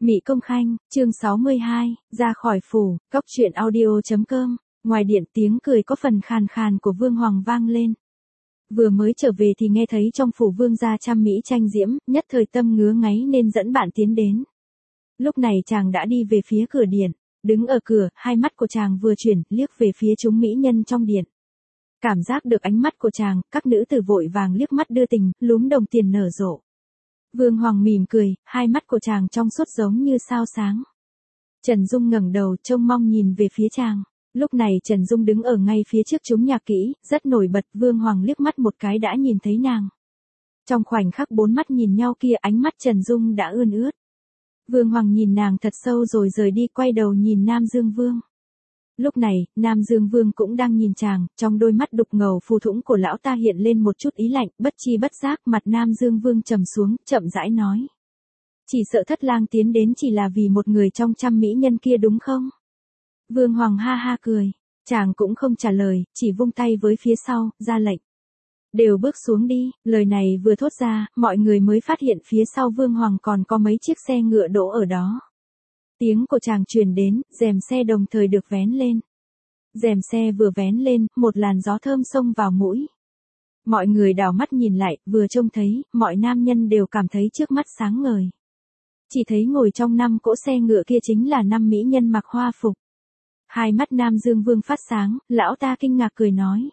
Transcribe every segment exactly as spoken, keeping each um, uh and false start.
Mị Công Khanh, chương sáu mươi hai, ra khỏi phủ, cóc truyện audio.com, ngoài điện tiếng cười có phần khàn khàn của Vương Hoàng vang lên. Vừa mới trở về thì nghe thấy trong phủ Vương gia trăm mỹ tranh diễm, nhất thời tâm ngứa ngáy nên dẫn bạn tiến đến. Lúc này chàng đã đi về phía cửa điện, đứng ở cửa, hai mắt của chàng vừa chuyển, liếc về phía chúng mỹ nhân trong điện. Cảm giác được ánh mắt của chàng, các nữ tử vội vàng liếc mắt đưa tình, lúm đồng tiền nở rộ. Vương Hoàng mỉm cười, hai mắt của chàng trong suốt giống như sao sáng. Trần Dung ngẩng đầu trông mong nhìn về phía chàng. Lúc này Trần Dung đứng ở ngay phía trước chúng nhạc kỹ, rất nổi bật. Vương Hoàng liếc mắt một cái đã nhìn thấy nàng. Trong khoảnh khắc bốn mắt nhìn nhau kia, ánh mắt Trần Dung đã ươn ướt. Vương Hoàng nhìn nàng thật sâu rồi rời đi, quay đầu nhìn Nam Dương Vương. Lúc này, Nam Dương Vương cũng đang nhìn chàng, trong đôi mắt đục ngầu phù thủng của lão ta hiện lên một chút ý lạnh, bất chi bất giác mặt Nam Dương Vương trầm xuống, chậm rãi nói. Chỉ sợ Thất Lang tiến đến chỉ là vì một người trong trăm mỹ nhân kia đúng không? Vương Hoàng ha ha cười, chàng cũng không trả lời, chỉ vung tay với phía sau, ra lệnh. Đều bước xuống đi, lời này vừa thốt ra, mọi người mới phát hiện phía sau Vương Hoàng còn có mấy chiếc xe ngựa đỗ ở đó. Tiếng của chàng truyền đến, rèm xe đồng thời được vén lên. Rèm xe vừa vén lên, một làn gió thơm xông vào mũi. Mọi người đảo mắt nhìn lại, vừa trông thấy, mọi nam nhân đều cảm thấy trước mắt sáng ngời. Chỉ thấy ngồi trong năm cỗ xe ngựa kia chính là năm mỹ nhân mặc hoa phục. Hai mắt Nam Dương Vương phát sáng, lão ta kinh ngạc cười nói.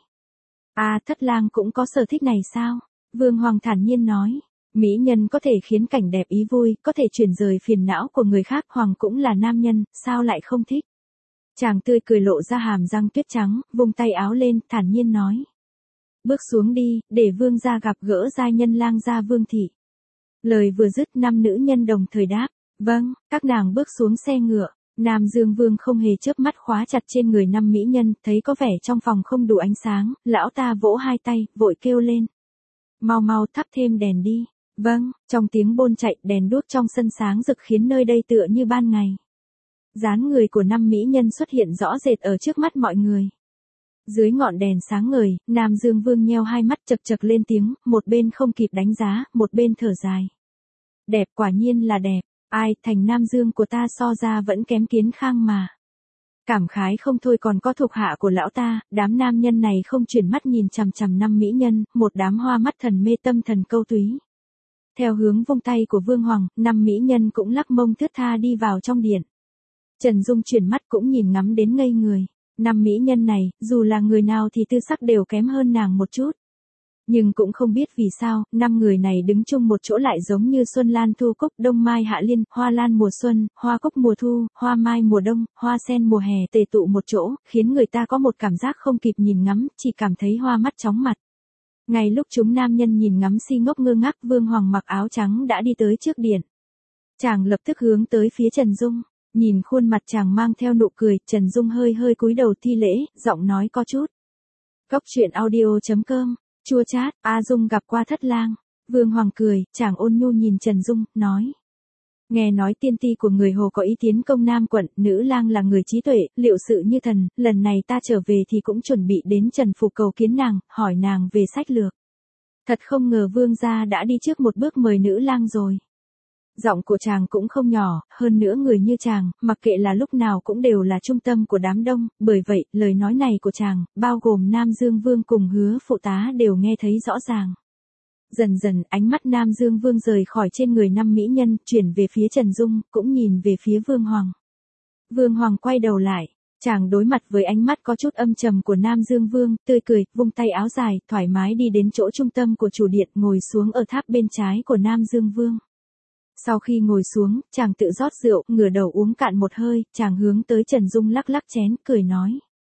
À, Thất Lang cũng có sở thích này sao? Vương Hoàng thản nhiên nói. Mỹ nhân có thể khiến cảnh đẹp ý vui, có thể chuyển rời phiền não của người khác, Hoàng cũng là nam nhân, sao lại không thích? Chàng tươi cười lộ ra hàm răng tuyết trắng, vung tay áo lên, thản nhiên nói. Bước xuống đi, để vương gia gặp gỡ giai nhân lang gia Vương thị. Lời vừa dứt, năm nữ nhân đồng thời đáp. Vâng, các nàng bước xuống xe ngựa. Nam Dương Vương không hề chớp mắt khóa chặt trên người năm mỹ nhân, thấy có vẻ trong phòng không đủ ánh sáng, lão ta vỗ hai tay, vội kêu lên. Mau mau thắp thêm đèn đi. Vâng, trong tiếng bôn chạy, đèn đuốc trong sân sáng rực khiến nơi đây tựa như ban ngày. Dáng người của năm mỹ nhân xuất hiện rõ rệt ở trước mắt mọi người. Dưới ngọn đèn sáng ngời, Nam Dương Vương nheo hai mắt chật chật lên tiếng, một bên không kịp đánh giá, một bên thở dài. Đẹp, quả nhiên là đẹp, ai, thành Nam Dương của ta so ra vẫn kém Kiến Khang mà. Cảm khái không thôi, còn có thuộc hạ của lão ta, đám nam nhân này không chuyển mắt nhìn chằm chằm năm mỹ nhân, một đám hoa mắt thần mê tâm thần câu túy. Theo hướng vung tay của Vương Hoàng, năm mỹ nhân cũng lắc mông thướt tha đi vào trong điện. Trần Dung chuyển mắt cũng nhìn ngắm đến ngây người. Năm mỹ nhân này, dù là người nào thì tư sắc đều kém hơn nàng một chút. Nhưng cũng không biết vì sao, năm người này đứng chung một chỗ lại giống như xuân lan thu cúc, đông mai hạ liên, hoa lan mùa xuân, hoa cúc mùa thu, hoa mai mùa đông, hoa sen mùa hè tề tụ một chỗ, khiến người ta có một cảm giác không kịp nhìn ngắm, chỉ cảm thấy hoa mắt chóng mặt. Ngay lúc chúng nam nhân nhìn ngắm si ngốc ngơ ngác, Vương Hoàng mặc áo trắng đã đi tới trước điện. Chàng lập tức hướng tới phía Trần Dung, nhìn khuôn mặt chàng mang theo nụ cười, Trần Dung hơi hơi cúi đầu thi lễ, giọng nói có chút. Cóc truyện audio.com, chua chát, A Dung gặp qua Thất Lang. Vương Hoàng cười, chàng ôn nhu nhìn Trần Dung, nói. Nghe nói tiên ti của người Hồ có ý tiến công Nam quận, nữ lang là người trí tuệ, liệu sự như thần, lần này ta trở về thì cũng chuẩn bị đến Trần phủ cầu kiến nàng, hỏi nàng về sách lược. Thật không ngờ vương gia đã đi trước một bước mời nữ lang rồi. Giọng của chàng cũng không nhỏ, hơn nữa người như chàng, mặc kệ là lúc nào cũng đều là trung tâm của đám đông, bởi vậy, lời nói này của chàng, bao gồm Nam Dương Vương cùng Hứa phụ tá đều nghe thấy rõ ràng. Dần dần, ánh mắt Nam Dương Vương rời khỏi trên người năm mỹ nhân, chuyển về phía Trần Dung, cũng nhìn về phía Vương Hoàng. Vương Hoàng quay đầu lại, chàng đối mặt với ánh mắt có chút âm trầm của Nam Dương Vương, tươi cười, vung tay áo dài, thoải mái đi đến chỗ trung tâm của chủ điện, ngồi xuống ở tháp bên trái của Nam Dương Vương. Sau khi ngồi xuống, chàng tự rót rượu, ngửa đầu uống cạn một hơi, chàng hướng tới Trần Dung lắc lắc chén, cười nói.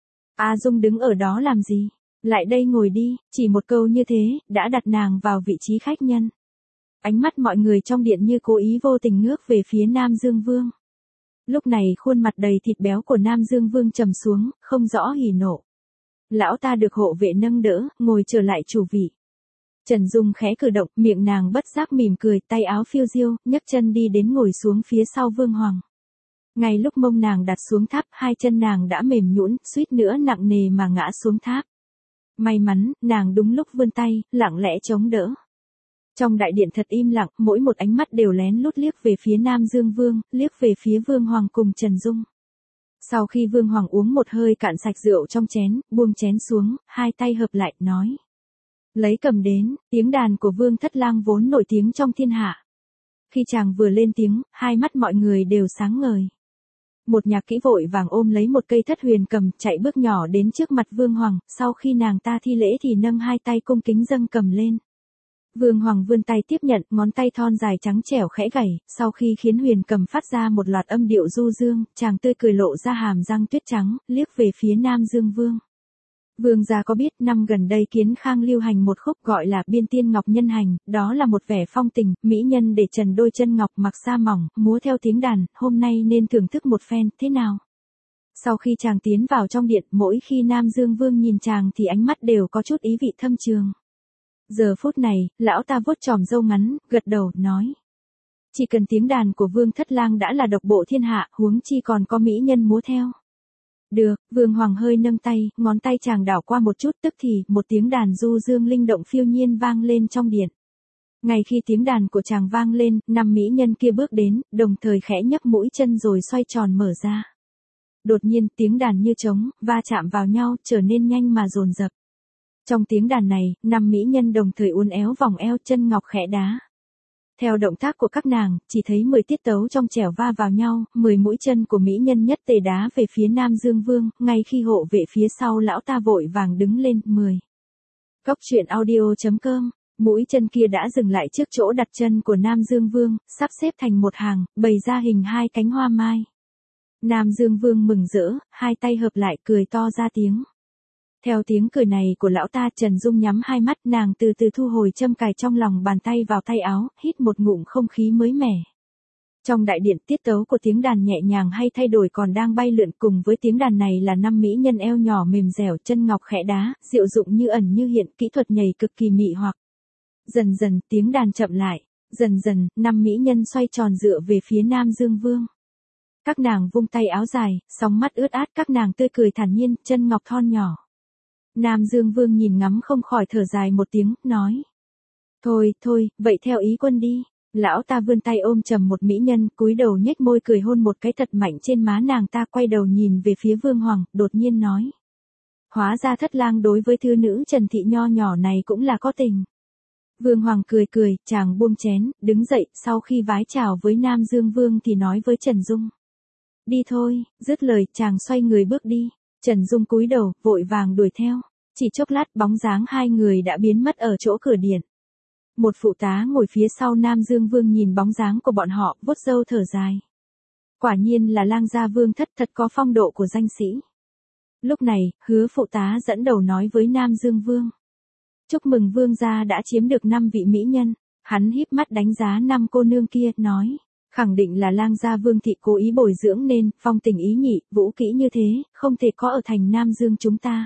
A Dung đứng ở đó làm gì? Lại đây ngồi đi, chỉ một câu như thế, đã đặt nàng vào vị trí khách nhân. Ánh mắt mọi người trong điện như cố ý vô tình ngước về phía Nam Dương Vương. Lúc này khuôn mặt đầy thịt béo của Nam Dương Vương trầm xuống, không rõ hỉ nộ. Lão ta được hộ vệ nâng đỡ, ngồi trở lại chủ vị. Trần Dung khẽ cử động, miệng nàng bất giác mỉm cười, tay áo phiêu diêu, nhấc chân đi đến ngồi xuống phía sau Vương Hoàng. Ngay lúc mông nàng đặt xuống tháp, hai chân nàng đã mềm nhũn, suýt nữa nặng nề mà ngã xuống tháp. May mắn, nàng đúng lúc vươn tay, lặng lẽ chống đỡ. Trong đại điện thật im lặng, mỗi một ánh mắt đều lén lút liếc về phía Nam Dương Vương, liếc về phía Vương Hoàng cùng Trần Dung. Sau khi Vương Hoàng uống một hơi cạn sạch rượu trong chén, buông chén xuống, hai tay hợp lại, nói. Lấy cầm đến, tiếng đàn của Vương Thất Lang vốn nổi tiếng trong thiên hạ. Khi chàng vừa lên tiếng, hai mắt mọi người đều sáng ngời. Một nhạc kỹ vội vàng ôm lấy một cây thất huyền cầm, chạy bước nhỏ đến trước mặt Vương Hoàng, sau khi nàng ta thi lễ thì nâng hai tay cung kính dâng cầm lên. Vương Hoàng vươn tay tiếp nhận, ngón tay thon dài trắng trẻo khẽ gảy, sau khi khiến huyền cầm phát ra một loạt âm điệu du dương, chàng tươi cười lộ ra hàm răng tuyết trắng, liếc về phía Nam Dương Vương. Vương gia có biết năm gần đây Kiến Khang lưu hành một khúc gọi là Biên Tiên Ngọc Nhân Hành, đó là một vẻ phong tình, mỹ nhân để trần đôi chân ngọc mặc sa mỏng, múa theo tiếng đàn, hôm nay nên thưởng thức một phen, thế nào? Sau khi chàng tiến vào trong điện, mỗi khi Nam Dương Vương nhìn chàng thì ánh mắt đều có chút ý vị thâm trường. Giờ phút này, lão ta vuốt chòm râu ngắn, gật đầu, nói. Chỉ cần tiếng đàn của Vương Thất Lang đã là độc bộ thiên hạ, huống chi còn có mỹ nhân múa theo. Được, Vương Hoàng hơi nâng tay, ngón tay chàng đảo qua một chút, tức thì, một tiếng đàn du dương linh động phiêu nhiên vang lên trong điện. Ngay khi tiếng đàn của chàng vang lên, năm mỹ nhân kia bước đến, đồng thời khẽ nhấc mũi chân rồi xoay tròn mở ra. Đột nhiên, tiếng đàn như trống, va chạm vào nhau, trở nên nhanh mà dồn dập. Trong tiếng đàn này, năm mỹ nhân đồng thời uốn éo vòng eo, chân ngọc khẽ đá. Theo động tác của các nàng, chỉ thấy mười tiết tấu trong trẻo va vào nhau, mười mũi chân của mỹ nhân nhất tề đá về phía Nam Dương Vương, ngay khi hộ vệ phía sau lão ta vội vàng đứng lên, mười. Cốc truyện audio chấm com, mũi chân kia đã dừng lại trước chỗ đặt chân của Nam Dương Vương, sắp xếp thành một hàng, bày ra hình hai cánh hoa mai. Nam Dương Vương mừng rỡ, hai tay hợp lại cười to ra tiếng. Theo tiếng cười này của lão ta, Trần Dung nhắm hai mắt, nàng từ từ thu hồi châm cài trong lòng bàn tay vào tay áo, hít một ngụm không khí mới mẻ. Trong đại điện, tiết tấu của tiếng đàn nhẹ nhàng hay thay đổi còn đang bay lượn, cùng với tiếng đàn này là năm mỹ nhân eo nhỏ mềm dẻo, chân ngọc khẽ đá, diệu dụng như ẩn như hiện, kỹ thuật nhảy cực kỳ mị hoặc. Dần dần, tiếng đàn chậm lại, dần dần, năm mỹ nhân xoay tròn dựa về phía Nam Dương Vương. Các nàng vung tay áo dài, sóng mắt ướt át, các nàng tươi cười thản nhiên, chân ngọc thon nhỏ. Nam Dương Vương nhìn ngắm không khỏi thở dài một tiếng, nói. Thôi, thôi, vậy theo ý quân đi. Lão ta vươn tay ôm chầm một mỹ nhân, cúi đầu nhếch môi cười hôn một cái thật mạnh trên má nàng ta, quay đầu nhìn về phía Vương Hoàng, đột nhiên nói. Hóa ra Thất Lang đối với thư nữ Trần Thị nho nhỏ này cũng là có tình. Vương Hoàng cười cười, chàng buông chén, đứng dậy, sau khi vái chào với Nam Dương Vương thì nói với Trần Dung. Đi thôi, dứt lời, chàng xoay người bước đi. Trần Dung cúi đầu, vội vàng đuổi theo. Chỉ chốc lát, bóng dáng hai người đã biến mất ở chỗ cửa điện. Một phụ tá ngồi phía sau Nam Dương Vương nhìn bóng dáng của bọn họ, vuốt râu thở dài. Quả nhiên là Lang gia Vương Thất, thật có phong độ của danh sĩ. Lúc này, Hứa phụ tá dẫn đầu nói với Nam Dương Vương. Chúc mừng Vương gia đã chiếm được năm vị mỹ nhân. Hắn híp mắt đánh giá năm cô nương kia, nói. Khẳng định là Lang gia Vương thị cố ý bồi dưỡng nên, phong tình ý nhị, vũ kỹ như thế, không thể có ở thành Nam Dương chúng ta.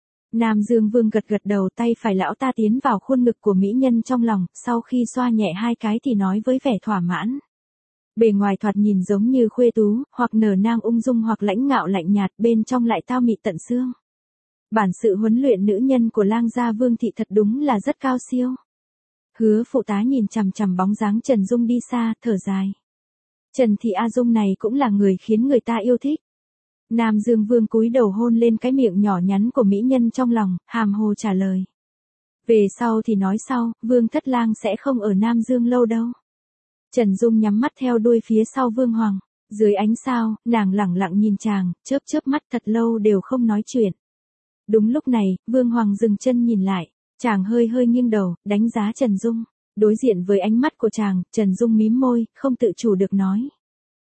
Nam Dương Vương gật gật đầu, tay phải lão ta tiến vào khuôn ngực của mỹ nhân trong lòng, sau khi xoa nhẹ hai cái thì nói với vẻ thỏa mãn. Bề ngoài thoạt nhìn giống như khuê tú, hoặc nở nang ung dung hoặc lãnh ngạo lạnh nhạt, bên trong lại tao mị tận xương. Bản sự huấn luyện nữ nhân của Lang gia Vương thị thật đúng là rất cao siêu. Hứa phụ tá nhìn chằm chằm bóng dáng Trần Dung đi xa, thở dài. Trần Thị A Dung này cũng là người khiến người ta yêu thích. Nam Dương Vương cúi đầu hôn lên cái miệng nhỏ nhắn của mỹ nhân trong lòng, hàm hồ trả lời. Về sau thì nói sau, Vương Thất Lang sẽ không ở Nam Dương lâu đâu. Trần Dung nhắm mắt theo đuôi phía sau Vương Hoàng. Dưới ánh sao, nàng lẳng lặng nhìn chàng, chớp chớp mắt thật lâu đều không nói chuyện. Đúng lúc này, Vương Hoàng dừng chân nhìn lại. Chàng hơi hơi nghiêng đầu, đánh giá Trần Dung. Đối diện với ánh mắt của chàng, Trần Dung mím môi, không tự chủ được nói.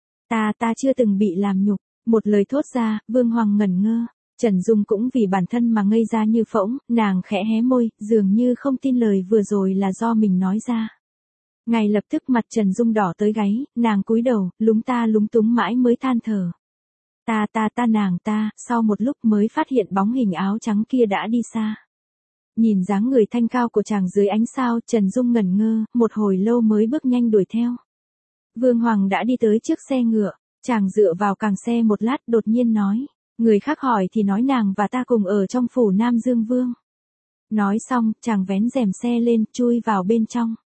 Ta ta chưa từng bị làm nhục. Một lời thốt ra, Vương Hoàng ngẩn ngơ. Trần Dung cũng vì bản thân mà ngây ra như phỗng, nàng khẽ hé môi, dường như không tin lời vừa rồi là do mình nói ra. Ngay lập tức mặt Trần Dung đỏ tới gáy, nàng cúi đầu, lúng ta lúng túng mãi mới than thở. Ta ta ta nàng ta, sau một lúc mới phát hiện bóng hình áo trắng kia đã đi xa. Nhìn dáng người thanh cao của chàng dưới ánh sao, Trần Dung ngẩn ngơ, một hồi lâu mới bước nhanh đuổi theo. Vương Hoàng đã đi tới trước xe ngựa, chàng dựa vào càng xe một lát đột nhiên nói. Người khác hỏi thì nói nàng và ta cùng ở trong phủ Nam Dương Vương. Nói xong, chàng vén rèm xe lên, chui vào bên trong.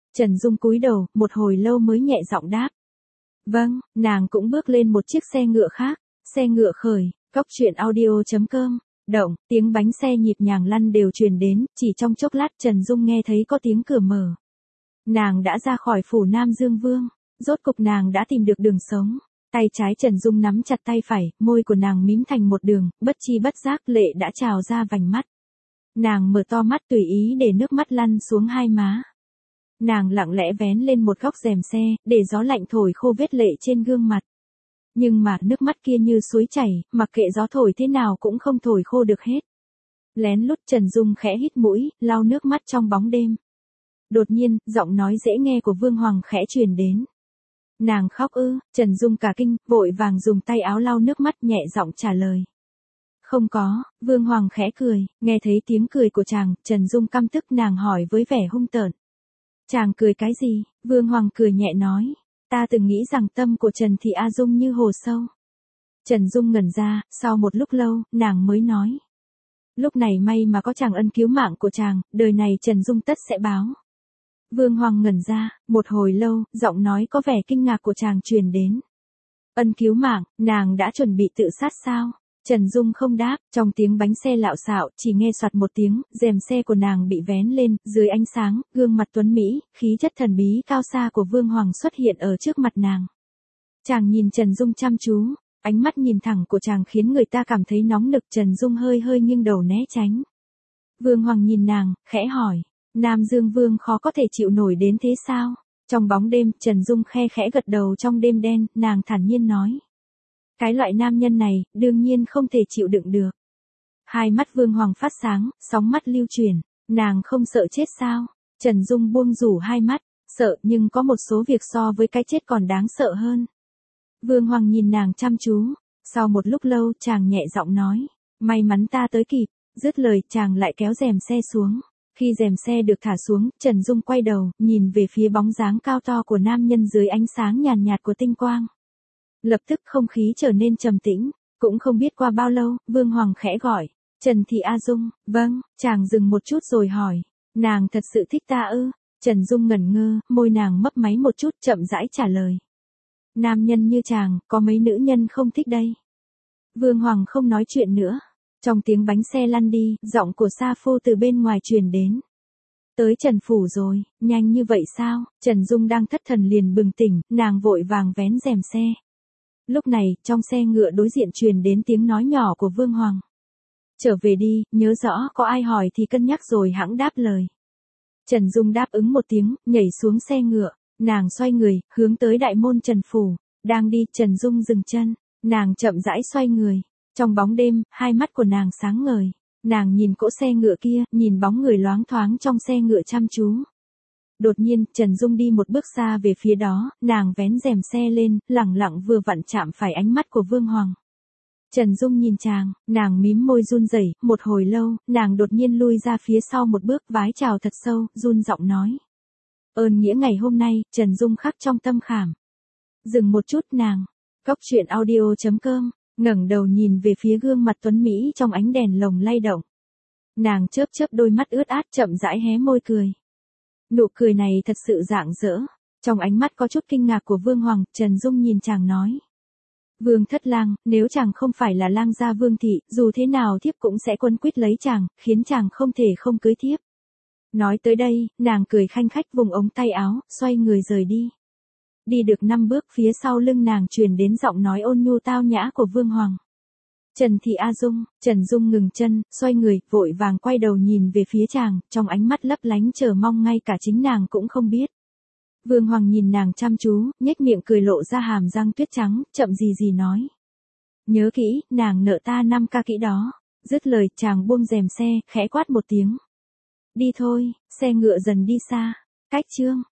Trần Dung cúi đầu, một hồi lâu mới nhẹ giọng đáp. Vâng, nàng cũng bước lên một chiếc xe ngựa khác, xe ngựa khởi, cốc truyện audio chấm com. Động, tiếng bánh xe nhịp nhàng lăn đều truyền đến, chỉ trong chốc lát Trần Dung nghe thấy có tiếng cửa mở. Nàng đã ra khỏi phủ Nam Dương Vương, rốt cục nàng đã tìm được đường sống. Tay trái Trần Dung nắm chặt tay phải, môi của nàng mím thành một đường, bất chi bất giác lệ đã trào ra vành mắt. Nàng mở to mắt tùy ý để nước mắt lăn xuống hai má. Nàng lặng lẽ vén lên một góc rèm xe, để gió lạnh thổi khô vết lệ trên gương mặt. Nhưng mà nước mắt kia như suối chảy, mặc kệ gió thổi thế nào cũng không thổi khô được hết. Lén lút Trần Dung khẽ hít mũi, lau nước mắt trong bóng đêm. Đột nhiên, giọng nói dễ nghe của Vương Hoàng khẽ truyền đến. Nàng khóc ư? Trần Dung cả kinh, vội vàng dùng tay áo lau nước mắt nhẹ giọng trả lời. Không có, Vương Hoàng khẽ cười, nghe thấy tiếng cười của chàng, Trần Dung căm tức nàng hỏi với vẻ hung tợn. Chàng cười cái gì? Vương Hoàng cười nhẹ nói. Ta từng nghĩ rằng tâm của Trần Thị A Dung như hồ sâu. Trần Dung ngẩn ra, sau một lúc lâu, nàng mới nói. Lúc này may mà có chàng ân cứu mạng của chàng, đời này Trần Dung tất sẽ báo. Vương Hoàng ngẩn ra, một hồi lâu, giọng nói có vẻ kinh ngạc của chàng truyền đến. Ân cứu mạng, nàng đã chuẩn bị tự sát sao? Trần Dung không đáp, trong tiếng bánh xe lạo xạo, chỉ nghe soạt một tiếng, rèm xe của nàng bị vén lên, dưới ánh sáng, gương mặt tuấn Mỹ, khí chất thần bí cao xa của Vương Hoàng xuất hiện ở trước mặt nàng. Chàng nhìn Trần Dung chăm chú, ánh mắt nhìn thẳng của chàng khiến người ta cảm thấy nóng nực. Trần Dung hơi hơi nghiêng đầu né tránh. Vương Hoàng nhìn nàng, khẽ hỏi, Nam Dương Vương khó có thể chịu nổi đến thế sao? Trong bóng đêm, Trần Dung khe khẽ gật đầu trong đêm đen, nàng thản nhiên nói. Cái loại nam nhân này, đương nhiên không thể chịu đựng được. Hai mắt Vương Hoàng phát sáng, sóng mắt lưu chuyển, nàng không sợ chết sao? Trần Dung buông rủ hai mắt, sợ nhưng có một số việc so với cái chết còn đáng sợ hơn. Vương Hoàng nhìn nàng chăm chú, sau một lúc lâu chàng nhẹ giọng nói, may mắn ta tới kịp, dứt lời chàng lại kéo rèm xe xuống. Khi rèm xe được thả xuống, Trần Dung quay đầu, nhìn về phía bóng dáng cao to của nam nhân dưới ánh sáng nhàn nhạt của tinh quang. Lập tức không khí trở nên trầm tĩnh, cũng không biết qua bao lâu, Vương Hoàng khẽ gọi, Trần Thị A Dung. Vâng, chàng dừng một chút rồi hỏi, nàng thật sự thích ta ư? Trần Dung ngẩn ngơ, môi nàng mấp máy một chút, chậm rãi trả lời. Nam nhân như chàng, có mấy nữ nhân không thích đây? Vương Hoàng không nói chuyện nữa. Trong tiếng bánh xe lăn đi, giọng của Sa Phu từ bên ngoài truyền đến. Tới Trần Phủ rồi, nhanh như vậy sao? Trần Dung đang thất thần liền bừng tỉnh, nàng vội vàng vén rèm xe. Lúc này, trong xe ngựa đối diện truyền đến tiếng nói nhỏ của Vương Hoàng. Trở về đi, nhớ rõ có ai hỏi thì cân nhắc rồi hẵng đáp lời. Trần Dung đáp ứng một tiếng, nhảy xuống xe ngựa, nàng xoay người, hướng tới đại môn Trần Phủ. Đang đi, Trần Dung dừng chân, nàng chậm rãi xoay người. Trong bóng đêm, hai mắt của nàng sáng ngời. Nàng nhìn cỗ xe ngựa kia, nhìn bóng người loáng thoáng trong xe ngựa chăm chú. Đột nhiên, Trần Dung đi một bước xa về phía đó, nàng vén rèm xe lên, lẳng lặng vừa vặn chạm phải ánh mắt của Vương Hoàng. Trần Dung nhìn chàng, nàng mím môi run rẩy, một hồi lâu, nàng đột nhiên lui ra phía sau một bước, vái chào thật sâu, run giọng nói. Ơn nghĩa ngày hôm nay, Trần Dung khắc trong tâm khảm. Dừng một chút nàng. Cốc truyện audio chấm com, ngẩng đầu nhìn về phía gương mặt tuấn Mỹ trong ánh đèn lồng lay động. Nàng chớp chớp đôi mắt ướt át chậm rãi hé môi cười. Nụ cười này thật sự rạng rỡ. Trong ánh mắt có chút kinh ngạc của Vương Hoàng, Trần Dung nhìn chàng nói. Vương thất lang, nếu chàng không phải là lang gia Vương thị, dù thế nào thiếp cũng sẽ quấn quýt lấy chàng, khiến chàng không thể không cưới thiếp. Nói tới đây, nàng cười khanh khách vùng ống tay áo, xoay người rời đi. Đi được năm bước phía sau lưng nàng truyền đến giọng nói ôn nhu tao nhã của Vương Hoàng. Trần Thị A Dung. Trần Dung ngừng chân, xoay người, vội vàng quay đầu nhìn về phía chàng, trong ánh mắt lấp lánh chờ mong ngay cả chính nàng cũng không biết. Vương Hoàng nhìn nàng chăm chú, nhếch miệng cười lộ ra hàm răng tuyết trắng, chậm gì gì nói. Nhớ kỹ, nàng nợ ta năm ca kỹ đó. Dứt lời, chàng buông rèm xe, khẽ quát một tiếng. Đi thôi, xe ngựa dần đi xa. Cách chương.